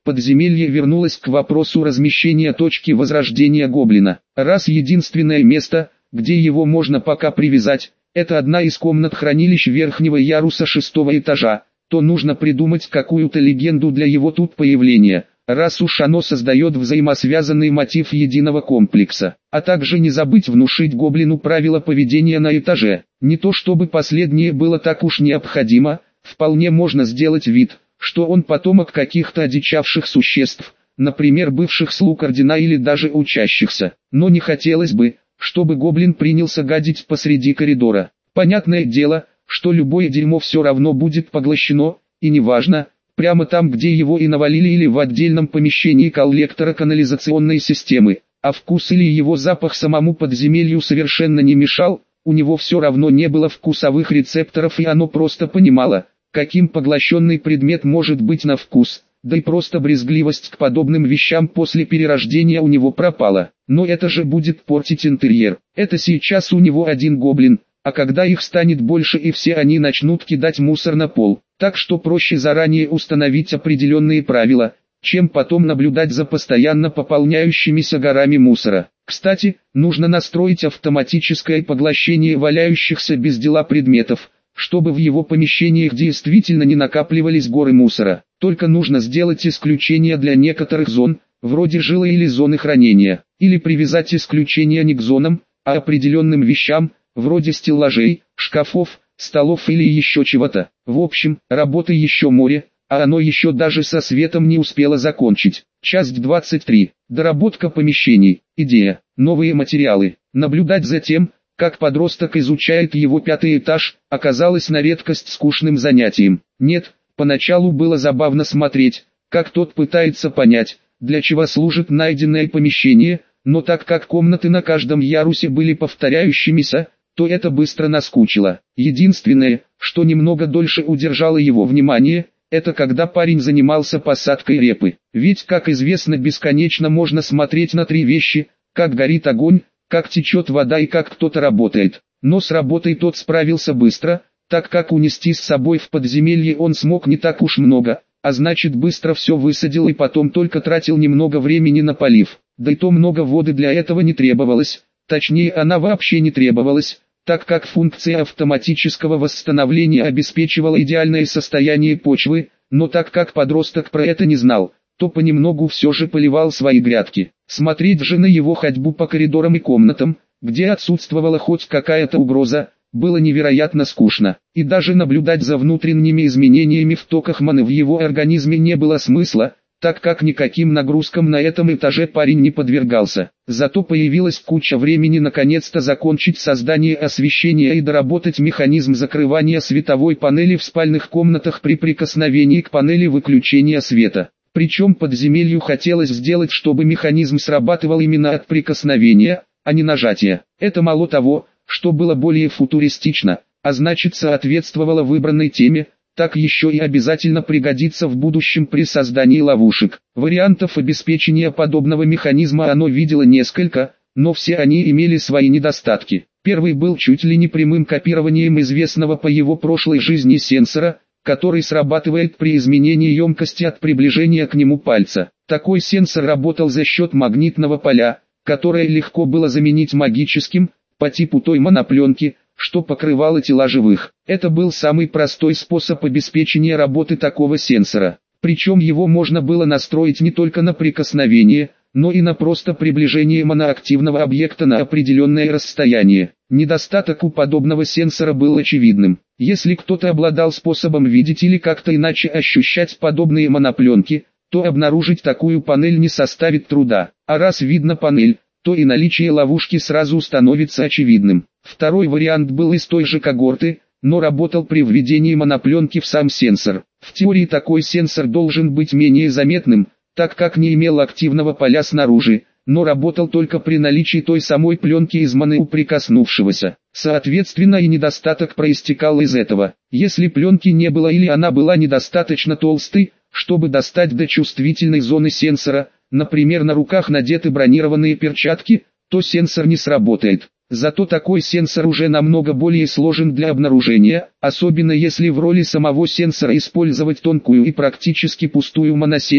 подземелье вернулось к вопросу размещения точки возрождения гоблина. Раз единственное место, где его можно пока привязать, это одна из комнат хранилищ верхнего яруса шестого этажа, то нужно придумать какую-то легенду для его тут появления, раз уж оно создает взаимосвязанный мотив единого комплекса. А также не забыть внушить гоблину правила поведения на этаже. Не то чтобы последнее было так уж необходимо, вполне можно сделать вид, что он потомок каких-то одичавших существ, например бывших слуг ордена или даже учащихся. Но не хотелось бы, чтобы гоблин принялся гадить посреди коридора. Понятное дело, что любое дерьмо все равно будет поглощено, и неважно, прямо там, где его и навалили, или в отдельном помещении коллектора канализационной системы, а вкус или его запах самому подземелью совершенно не мешал, у него все равно не было вкусовых рецепторов, и оно просто понимало, каким поглощенный предмет может быть на вкус. Да и просто брезгливость к подобным вещам после перерождения у него пропала. Но это же будет портить интерьер. Это сейчас у него один гоблин, а когда их станет больше и все они начнут кидать мусор на пол. Так что проще заранее установить определенные правила, чем потом наблюдать за постоянно пополняющимися горами мусора. Кстати, нужно настроить автоматическое поглощение валяющихся без дела предметов, чтобы в его помещениях действительно не накапливались горы мусора. Только нужно сделать исключение для некоторых зон, вроде жилой или зоны хранения, или привязать исключения не к зонам, а определенным вещам, вроде стеллажей, шкафов, столов или еще чего-то. В общем, работы еще море, а оно еще даже со светом не успело закончить. Часть двадцать три. Доработка помещений. Идея. Новые материалы. Наблюдать за тем, как подросток изучает его пятый этаж, оказалось на редкость скучным занятием. Нет, поначалу было забавно смотреть, как тот пытается понять, для чего служит найденное помещение, но так как комнаты на каждом ярусе были повторяющимися, то это быстро наскучило. Единственное, что немного дольше удержало его внимание, это когда парень занимался посадкой репы. Ведь, как известно, бесконечно можно смотреть на три вещи: как горит огонь, как течет вода и как кто-то работает. Но с работой тот справился быстро, так как унести с собой в подземелье он смог не так уж много, а значит быстро все высадил и потом только тратил немного времени на полив. Да и то много воды для этого не требовалось, точнее она вообще не требовалась, так как функция автоматического восстановления обеспечивала идеальное состояние почвы, но так как подросток про это не знал, то понемногу все же поливал свои грядки. Смотреть же на его ходьбу по коридорам и комнатам, где отсутствовала хоть какая-то угроза, было невероятно скучно. И даже наблюдать за внутренними изменениями в токах маны в его организме не было смысла, так как никаким нагрузкам на этом этаже парень не подвергался. Зато появилась куча времени наконец-то закончить создание освещения и доработать механизм закрывания световой панели в спальных комнатах при прикосновении к панели выключения света. Причем подземелью хотелось сделать, чтобы механизм срабатывал именно от прикосновения, а не нажатия. Это мало того, что было более футуристично, а значит соответствовало выбранной теме, так еще и обязательно пригодится в будущем при создании ловушек. Вариантов обеспечения подобного механизма оно видело несколько, но все они имели свои недостатки. Первый был чуть ли не прямым копированием известного по его прошлой жизни сенсора, который срабатывает при изменении емкости от приближения к нему пальца. Такой сенсор работал за счет магнитного поля, которое легко было заменить магическим, по типу той монопленки, что покрывало тела живых. Это был самый простой способ обеспечения работы такого сенсора. Причем его можно было настроить не только на прикосновение, но и на просто приближение моноактивного объекта на определенное расстояние. Недостаток у подобного сенсора был очевидным. Если кто-то обладал способом видеть или как-то иначе ощущать подобные монопленки, то обнаружить такую панель не составит труда. А раз видно панель, то и наличие ловушки сразу становится очевидным. Второй вариант был из той же когорты, но работал при введении монопленки в сам сенсор. В теории такой сенсор должен быть менее заметным, так как не имел активного поля снаружи, но работал только при наличии той самой пленки из маны у прикоснувшегося. Соответственно и недостаток проистекал из этого. Если пленки не было или она была недостаточно толстой, чтобы достать до чувствительной зоны сенсора, например на руках надеты бронированные перчатки, то сенсор не сработает. Зато такой сенсор уже намного более сложен для обнаружения, особенно если в роли самого сенсора использовать тонкую и практически пустую моносеть,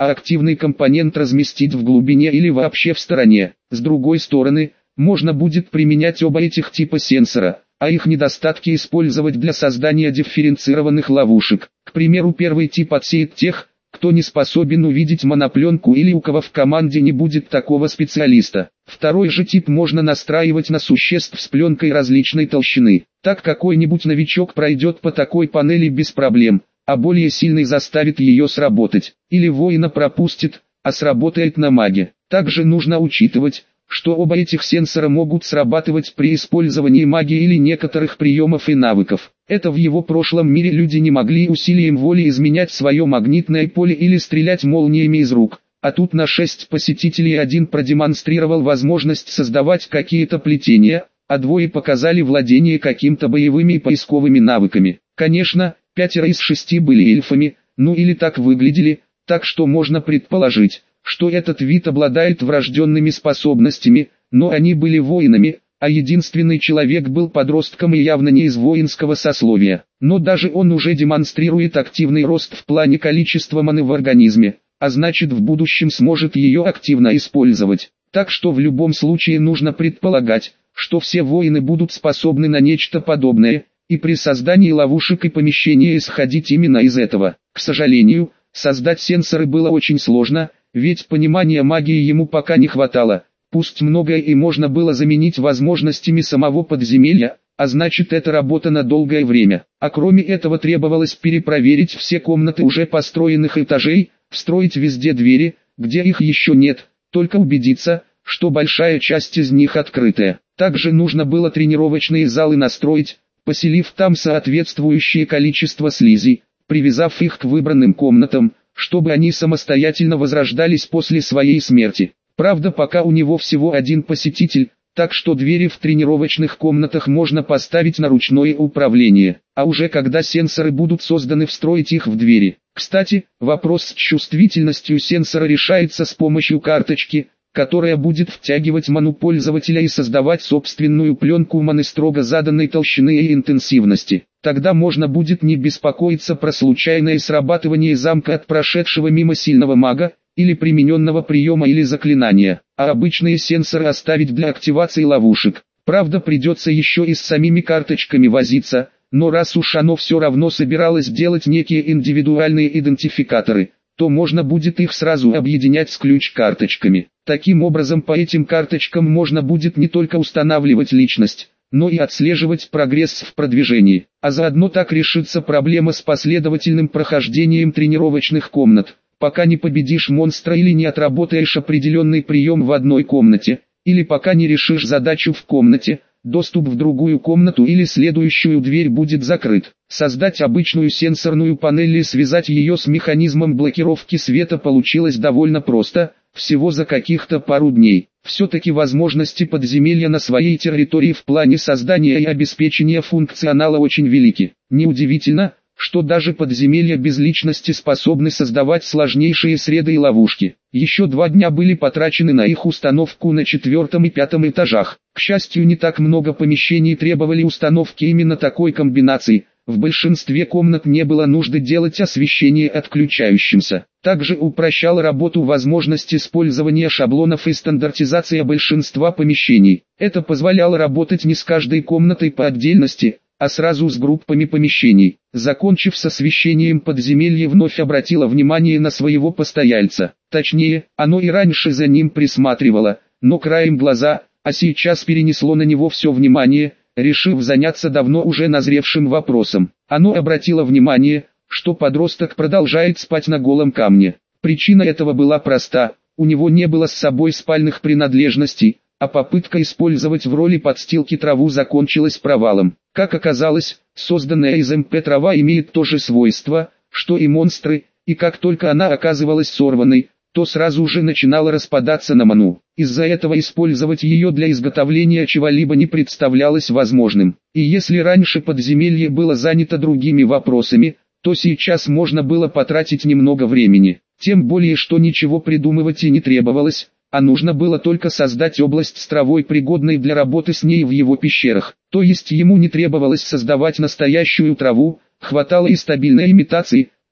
а активный компонент разместить в глубине или вообще в стороне. С другой стороны, можно будет применять оба этих типа сенсора, а их недостатки использовать для создания дифференцированных ловушек. К примеру, первый тип отсеет тех, кто не способен увидеть монопленку или у кого в команде не будет такого специалиста. Второй же тип можно настраивать на существ с пленкой различной толщины. Так какой-нибудь новичок пройдет по такой панели без проблем, а более сильный заставит ее сработать. Или воина пропустит, а сработает на маге. Также нужно учитывать, что оба этих сенсора могут срабатывать при использовании магии или некоторых приемов и навыков. Это в его прошлом мире люди не могли усилием воли изменять свое магнитное поле или стрелять молниями из рук. А тут на шесть посетителей один продемонстрировал возможность создавать какие-то плетения, а двое показали владение каким-то боевыми и поисковыми навыками. Конечно, пятеро из шести были эльфами, ну или так выглядели, так что можно предположить, что этот вид обладает врожденными способностями, но они были воинами, а единственный человек был подростком и явно не из воинского сословия. Но даже он уже демонстрирует активный рост в плане количества маны в организме, а значит в будущем сможет ее активно использовать. Так что в любом случае нужно предполагать, что все воины будут способны на нечто подобное, и при создании ловушек и помещения исходить именно из этого. К сожалению, создать сенсоры было очень сложно, ведь понимания магии ему пока не хватало. Пусть многое и можно было заменить возможностями самого подземелья, а значит это работа на долгое время. А кроме этого требовалось перепроверить все комнаты уже построенных этажей, встроить везде двери, где их еще нет, только убедиться, что большая часть из них открытая. Также нужно было тренировочные залы настроить, поселив там соответствующее количество слизей, привязав их к выбранным комнатам, чтобы они самостоятельно возрождались после своей смерти. Правда, пока у него всего один посетитель, так что двери в тренировочных комнатах можно поставить на ручное управление, а уже когда сенсоры будут созданы, встроить их в двери. Кстати, вопрос с чувствительностью сенсора решается с помощью карточки, которая будет втягивать ману пользователя и создавать собственную пленку маны строго заданной толщины и интенсивности. Тогда можно будет не беспокоиться про случайное срабатывание замка от прошедшего мимо сильного мага, или примененного приема или заклинания, а обычные сенсоры оставить для активации ловушек. Правда, придется еще и с самими карточками возиться, но раз уж оно все равно собиралось делать некие индивидуальные идентификаторы, то можно будет их сразу объединять с ключ-карточками. Таким образом, по этим карточкам можно будет не только устанавливать личность, но и отслеживать прогресс в продвижении, а заодно так решится проблема с последовательным прохождением тренировочных комнат. Пока не победишь монстра или не отработаешь определенный прием в одной комнате, или пока не решишь задачу в комнате, доступ в другую комнату или следующую дверь будет закрыт. Создать обычную сенсорную панель и связать ее с механизмом блокировки света получилось довольно просто, всего за каких-то пару дней. Все-таки возможности подземелья на своей территории в плане создания и обеспечения функционала очень велики. Неудивительно, что даже подземелья без личности способны создавать сложнейшие среды и ловушки. Еще два дня были потрачены на их установку на четвертом и пятом этажах. К счастью, не так много помещений требовали установки именно такой комбинации. В большинстве комнат не было нужды делать освещение отключающимся. Также упрощала работу возможность использования шаблонов и стандартизация большинства помещений. Это позволяло работать не с каждой комнатой по отдельности, а сразу с группами помещений. Закончив с освещением, подземелье вновь обратило внимание на своего постояльца. Точнее, оно и раньше за ним присматривало, но краем глаза, а сейчас перенесло на него все внимание, решив заняться давно уже назревшим вопросом. Оно обратило внимание, что подросток продолжает спать на голом камне. Причина этого была проста: у него не было с собой спальных принадлежностей, а попытка использовать в роли подстилки траву закончилась провалом. Как оказалось, созданная из эм пэ трава имеет то же свойство, что и монстры, и как только она оказывалась сорванной, то сразу же начинала распадаться на ману. Из-за этого использовать ее для изготовления чего-либо не представлялось возможным. И если раньше подземелье было занято другими вопросами, то сейчас можно было потратить немного времени. Тем более, что ничего придумывать и не требовалось, а нужно было только создать область с травой, пригодной для работы с ней в его пещерах. То есть ему не требовалось создавать настоящую траву, хватало и стабильной имитации,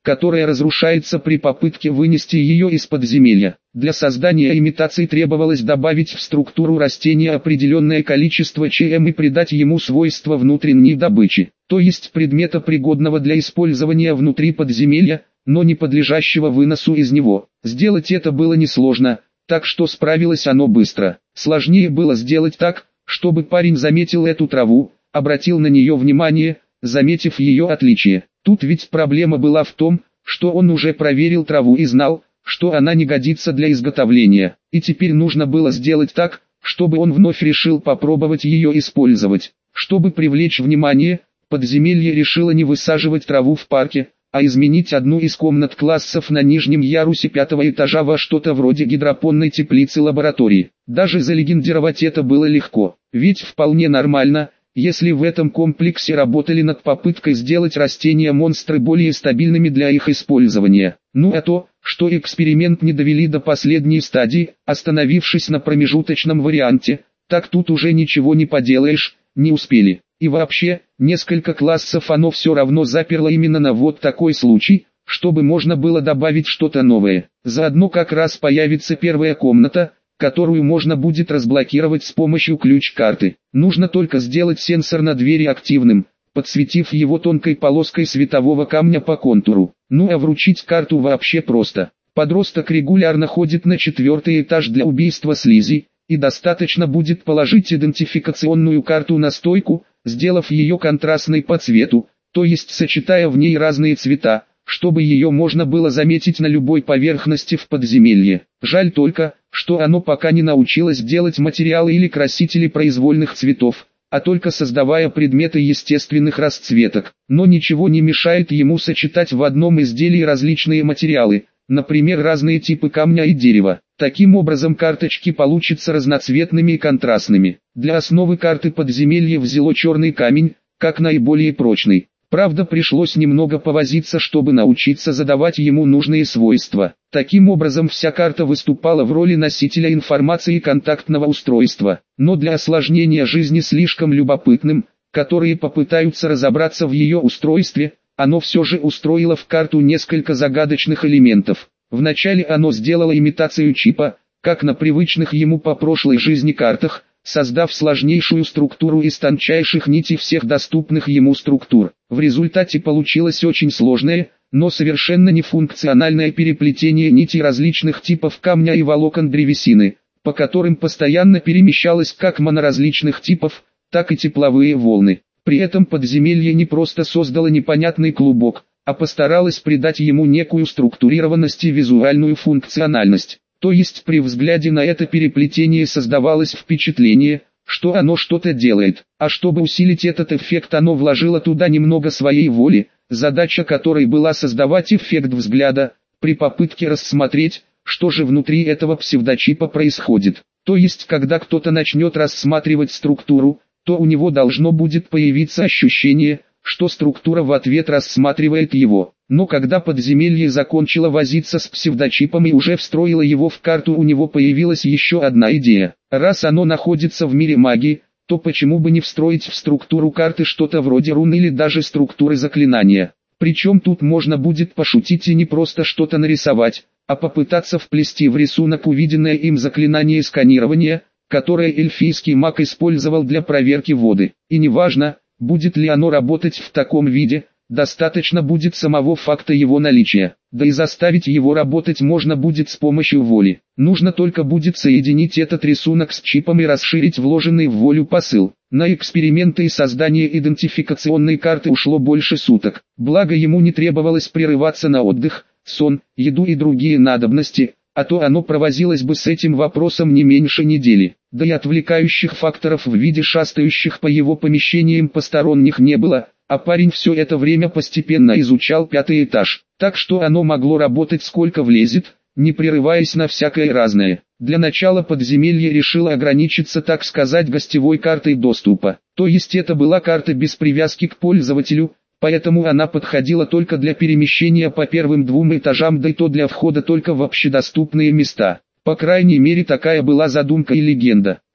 которая разрушается при попытке вынести ее из подземелья. Для создания имитации требовалось добавить в структуру растения определенное количество ЧМ и придать ему свойства внутренней добычи, то есть предмета, пригодного для использования внутри подземелья, но не подлежащего выносу из него. Сделать это было несложно, так что справилось оно быстро. Сложнее было сделать так, чтобы парень заметил эту траву, обратил на нее внимание, заметив ее отличие. Тут ведь проблема была в том, что он уже проверил траву и знал, что она не годится для изготовления, и теперь нужно было сделать так, чтобы он вновь решил попробовать ее использовать. Чтобы привлечь внимание, подземелье решило не высаживать траву в парке, а изменить одну из комнат классов на нижнем ярусе пятого этажа во что-то вроде гидропонной теплицы лаборатории. Даже залегендировать это было легко, ведь вполне нормально, если в этом комплексе работали над попыткой сделать растения-монстры более стабильными для их использования. Ну а то, что эксперимент не довели до последней стадии, остановившись на промежуточном варианте, так тут уже ничего не поделаешь, не успели. И вообще, несколько классов оно все равно заперло именно на вот такой случай, чтобы можно было добавить что-то новое. Заодно как раз появится первая комната, которую можно будет разблокировать с помощью ключ-карты. Нужно только сделать сенсор на двери активным, подсветив его тонкой полоской светового камня по контуру. Ну а вручить карту вообще просто. Подросток регулярно ходит на четвертый этаж для убийства слизи, и достаточно будет положить идентификационную карту на стойку, сделав ее контрастной по цвету, то есть сочетая в ней разные цвета, чтобы ее можно было заметить на любой поверхности в подземелье. Жаль только, что оно пока не научилось делать материалы или красители произвольных цветов, а только создавая предметы естественных расцветок. Но ничего не мешает ему сочетать в одном изделии различные материалы, например разные типы камня и дерева. Таким образом карточки получатся разноцветными и контрастными. Для основы карты подземелья взяло черный камень, как наиболее прочный. Правда, пришлось немного повозиться, чтобы научиться задавать ему нужные свойства. Таким образом вся карта выступала в роли носителя информации и контактного устройства. Но для осложнения жизни слишком любопытным, которые попытаются разобраться в ее устройстве, оно все же устроило в карту несколько загадочных элементов. Вначале оно сделало имитацию чипа, как на привычных ему по прошлой жизни картах, создав сложнейшую структуру из тончайших нитей всех доступных ему структур. В результате получилось очень сложное, но совершенно нефункциональное переплетение нитей различных типов камня и волокон древесины, по которым постоянно перемещалось как моноразличных типов, так и тепловые волны. При этом подземелье не просто создало непонятный клубок, а постаралось придать ему некую структурированность и визуальную функциональность. То есть при взгляде на это переплетение создавалось впечатление, что оно что-то делает, а чтобы усилить этот эффект оно вложило туда немного своей воли, задача которой была создавать эффект взгляда, при попытке рассмотреть, что же внутри этого псевдочипа происходит. То есть когда кто-то начнет рассматривать структуру, то у него должно будет появиться ощущение, что структура в ответ рассматривает его. Но когда подземелье закончило возиться с псевдочипом и уже встроило его в карту, у него появилась еще одна идея. Раз оно находится в мире магии, то почему бы не встроить в структуру карты что-то вроде рун или даже структуры заклинания. Причем тут можно будет пошутить и не просто что-то нарисовать, а попытаться вплести в рисунок увиденное им заклинание сканирования, которое эльфийский маг использовал для проверки воды. И неважно, будет ли оно работать в таком виде, достаточно будет самого факта его наличия, да и заставить его работать можно будет с помощью воли. Нужно только будет соединить этот рисунок с чипом и расширить вложенный в волю посыл. На эксперименты и создание идентификационной карты ушло больше суток, благо ему не требовалось прерываться на отдых, сон, еду и другие надобности, а то оно провозилось бы с этим вопросом не меньше недели. Да и отвлекающих факторов в виде шастающих по его помещениям посторонних не было, а парень все это время постепенно изучал пятый этаж, так что оно могло работать сколько влезет, не прерываясь на всякое разное. Для начала подземелье решило ограничиться, так сказать, гостевой картой доступа, то есть это была карта без привязки к пользователю, поэтому она подходила только для перемещения по первым двум этажам, да и то для входа только в общедоступные места. По крайней мере такая была задумка и легенда.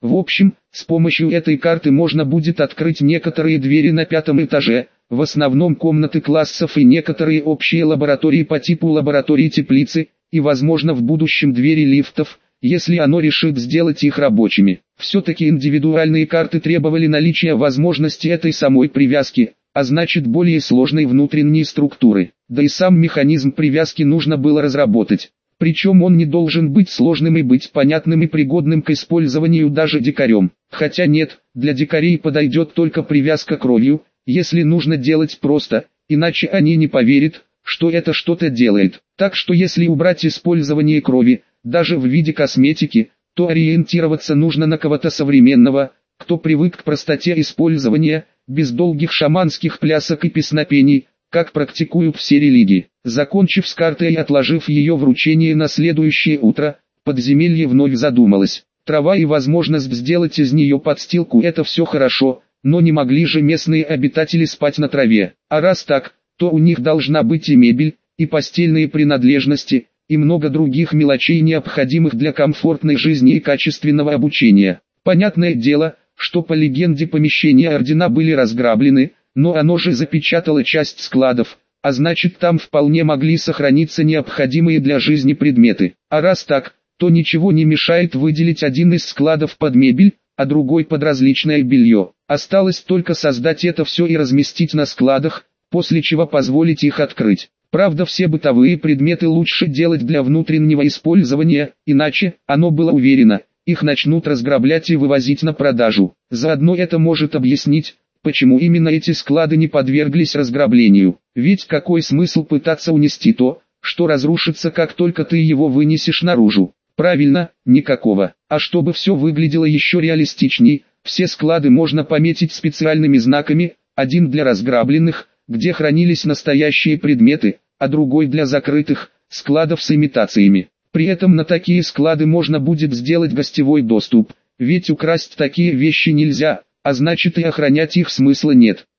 В общем, с помощью этой карты можно будет открыть некоторые двери на пятом этаже, в основном комнаты классов и некоторые общие лаборатории по типу лаборатории теплицы, и возможно в будущем двери лифтов, если оно решит сделать их рабочими. Все-таки индивидуальные карты требовали наличия возможности этой самой привязки, а значит более сложной внутренней структуры. Да и сам механизм привязки нужно было разработать. Причем он не должен быть сложным и быть понятным и пригодным к использованию даже дикарем. Хотя нет, для дикарей подойдет только привязка кровью, если нужно делать просто, иначе они не поверят, что это что-то делает. Так что если убрать использование крови, даже в виде косметики, то ориентироваться нужно на кого-то современного, кто привык к простоте использования, без долгих шаманских плясок и песнопений, как практикуют все религии. Закончив с картой и отложив ее вручение на следующее утро, подземелье вновь задумалось. Трава и возможность сделать из нее подстилку — это все хорошо, но не могли же местные обитатели спать на траве. А раз так, то у них должна быть и мебель, и постельные принадлежности, и много других мелочей, необходимых для комфортной жизни и качественного обучения. Понятное дело, что по легенде помещения ордена были разграблены, но оно же запечатало часть складов, а значит там вполне могли сохраниться необходимые для жизни предметы. А раз так, то ничего не мешает выделить один из складов под мебель, а другой под различное белье. Осталось только создать это все и разместить на складах, после чего позволить их открыть. Правда, все бытовые предметы лучше делать для внутреннего использования, иначе, оно было уверено, их начнут разграблять и вывозить на продажу. Заодно это может объяснить, почему именно эти склады не подверглись разграблению. Ведь какой смысл пытаться унести то, что разрушится, как только ты его вынесешь наружу? Правильно, никакого. А чтобы все выглядело еще реалистичней, все склады можно пометить специальными знаками, один для разграбленных, где хранились настоящие предметы, а другой для закрытых, складов с имитациями. При этом на такие склады можно будет сделать гостевой доступ, ведь украсть такие вещи нельзя, а значит и охранять их смысла нет.